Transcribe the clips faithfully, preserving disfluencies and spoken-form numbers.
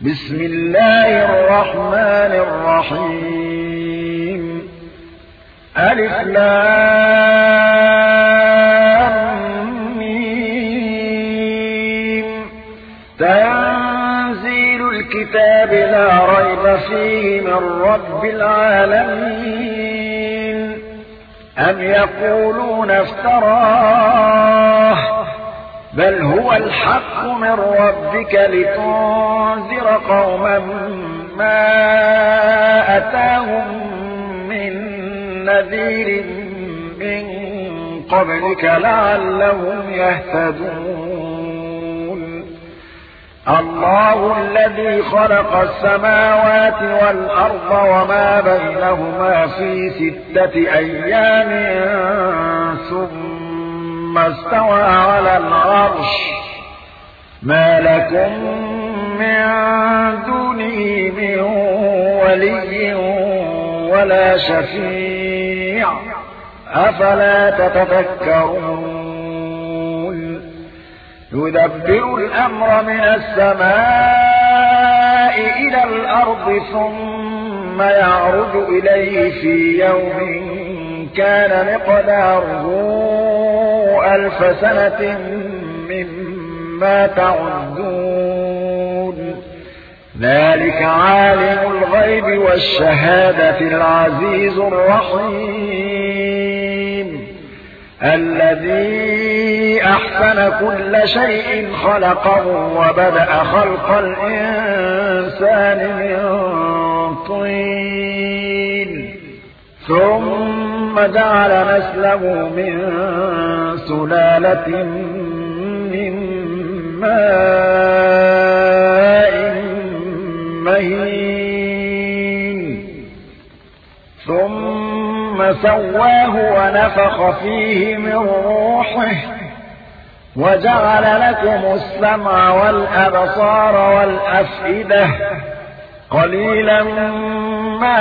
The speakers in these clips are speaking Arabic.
بسم الله الرحمن الرحيم ألف لام ميم تنزيل الكتاب لا ريب فيه من رب العالمين أم يقولون افتراه بل هو الحق من ربك لتنذر قوما ما أتاهم من نذير من قبلك لعلهم يهتدون الله الذي خلق السماوات والأرض وما بينهما في ستة أيام ثم ثم استوى على العرش ما لكم من دونه من ولي ولا شفيع أفلا تتذكرون يدبر الأمر من السماء إلى الأرض ثم يعرج إليه في يوم كان مقداره ألف سنة مما تعدون ذلك عالم الغيب والشهادة العزيز الرحيم الذي أحسن كل شيء خلقه وبدأ خلق الإنسان من طين ثم جعل نسله من سلالة من ماء مهين ثم سواه ونفخ فيه من روحه وجعل لكم السمع والأبصار والأفئدة قليلا ما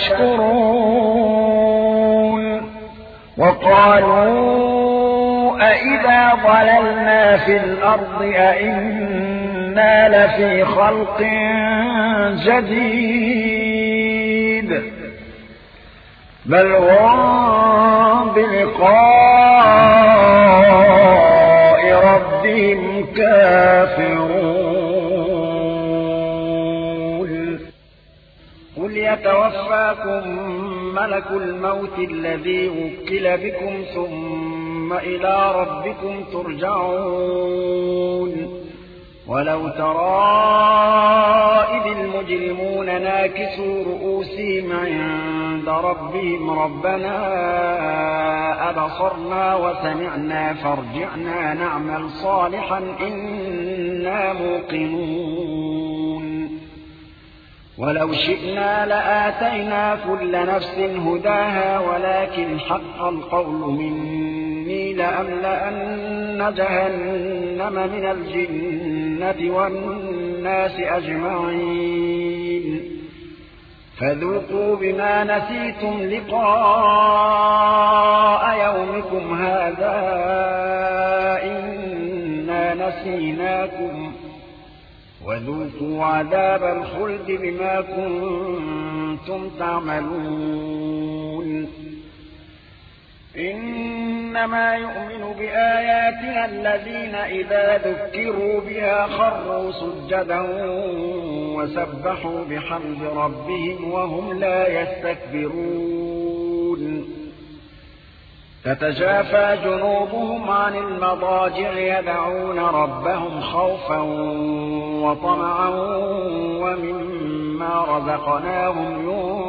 تشكرون وقالوا أإذا ضللنا في الأرض أإنا لفي خلق جديد بل هم بلقاء ربهم كافرون قل يتوفاكم ملك الموت الذي وكل بكم ثم إلى ربكم ترجعون ولو ترى إذ المجرمون ناكسوا رؤوسهم عند ربهم ربنا أبصرنا وسمعنا فارجعنا نعمل صالحا إنا موقنون ولو شئنا لآتينا كل نفس هداها ولكن حق القول مني لأملأن جهنم من الجنة والناس أجمعين فذوقوا بما نسيتم لقاء يومكم هذا إنا نسيناكم وذوقوا عذاب الخلد بما كنتم تعملون إنما يؤمن بآياتنا الذين إذا ذكروا بها خروا سجدا وسبحوا بحمد ربهم وهم لا يستكبرون تتجافى جنوبهم عن المضاجع يدعون ربهم خوفا وطمعا ومما رزقناهم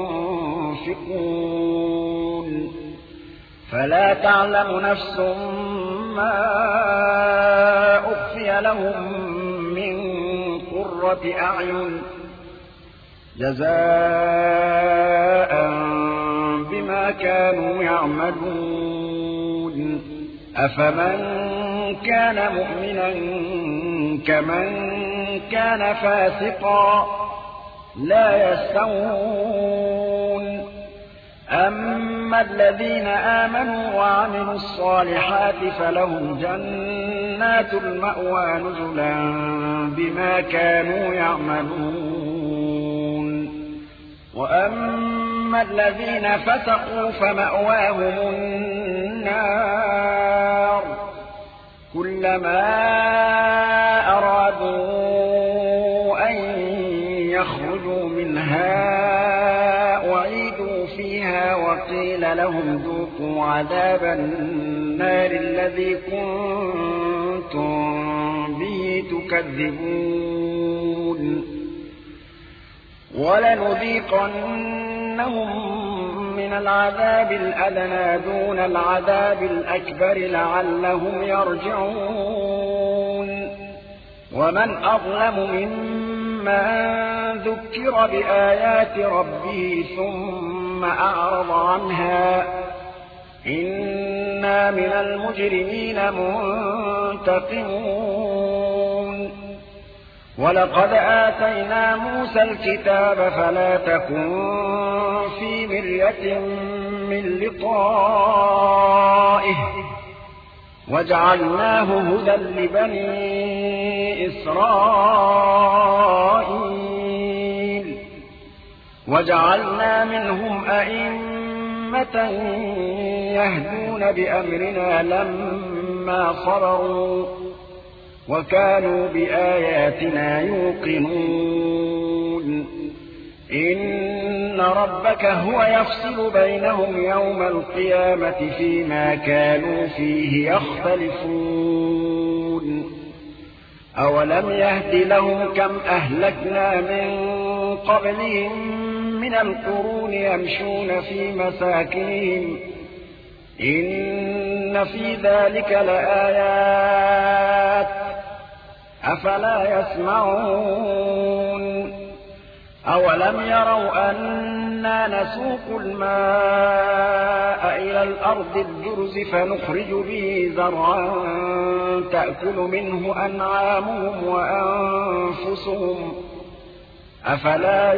ينفقون فلا تعلم نفس ما أخفي لهم من قرة أعين جزاء بما كانوا يعملون أفمن كان مؤمنا كمن كان فاسقا لا يستوون أما الذين آمنوا وعملوا الصالحات فلهم جنات جنات المأوى نزلا بما كانوا يعملون وأما الذين فسقوا فمأواهم النار كلما أرادوا أن يخرجوا منها أعيدوا فيها وقيل لهم ذوقوا عذاب النار الذي كنتم به تكذبون ولنذيقنهم من العذاب الأدنى دون العذاب الأكبر لعلهم يرجعون ومن أظلم ممن ذكر بآيات ربه ثم أعرض عنها إنا من المجرمين منتقمون ولقد آتينا موسى الكتاب فلا تكن في مرية من لقائه وجعلناه هدى لبني إسرائيل وجعلنا منهم أئمة يهدون بأمرنا لما صبروا وكانوا بآياتنا يوقنون إن ربك هو يفصل بينهم يوم القيامة فيما كانوا فيه يختلفون أولم يهد لهم كم أهلكنا من قبلهم من القرون يمشون في مساكنهم إن في ذلك لآيات أفلا يسمعون أولم يروا أنا نسوق الماء إلى الأرض الجرز فنخرج به زرعا تأكل منه أنعامهم وأنفسهم أفلا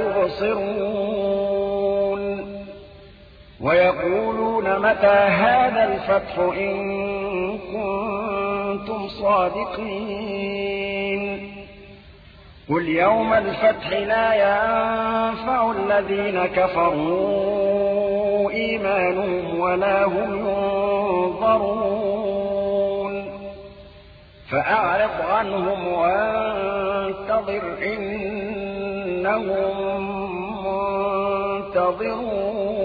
يبصرون ويقولون متى هذا الفتح إن كنتم صادقين قل يوم الفتح لا ينفع الذين كفروا إيمانهم ولا هم ينظرون فأعرض عنهم وانتظر إنهم منتظرون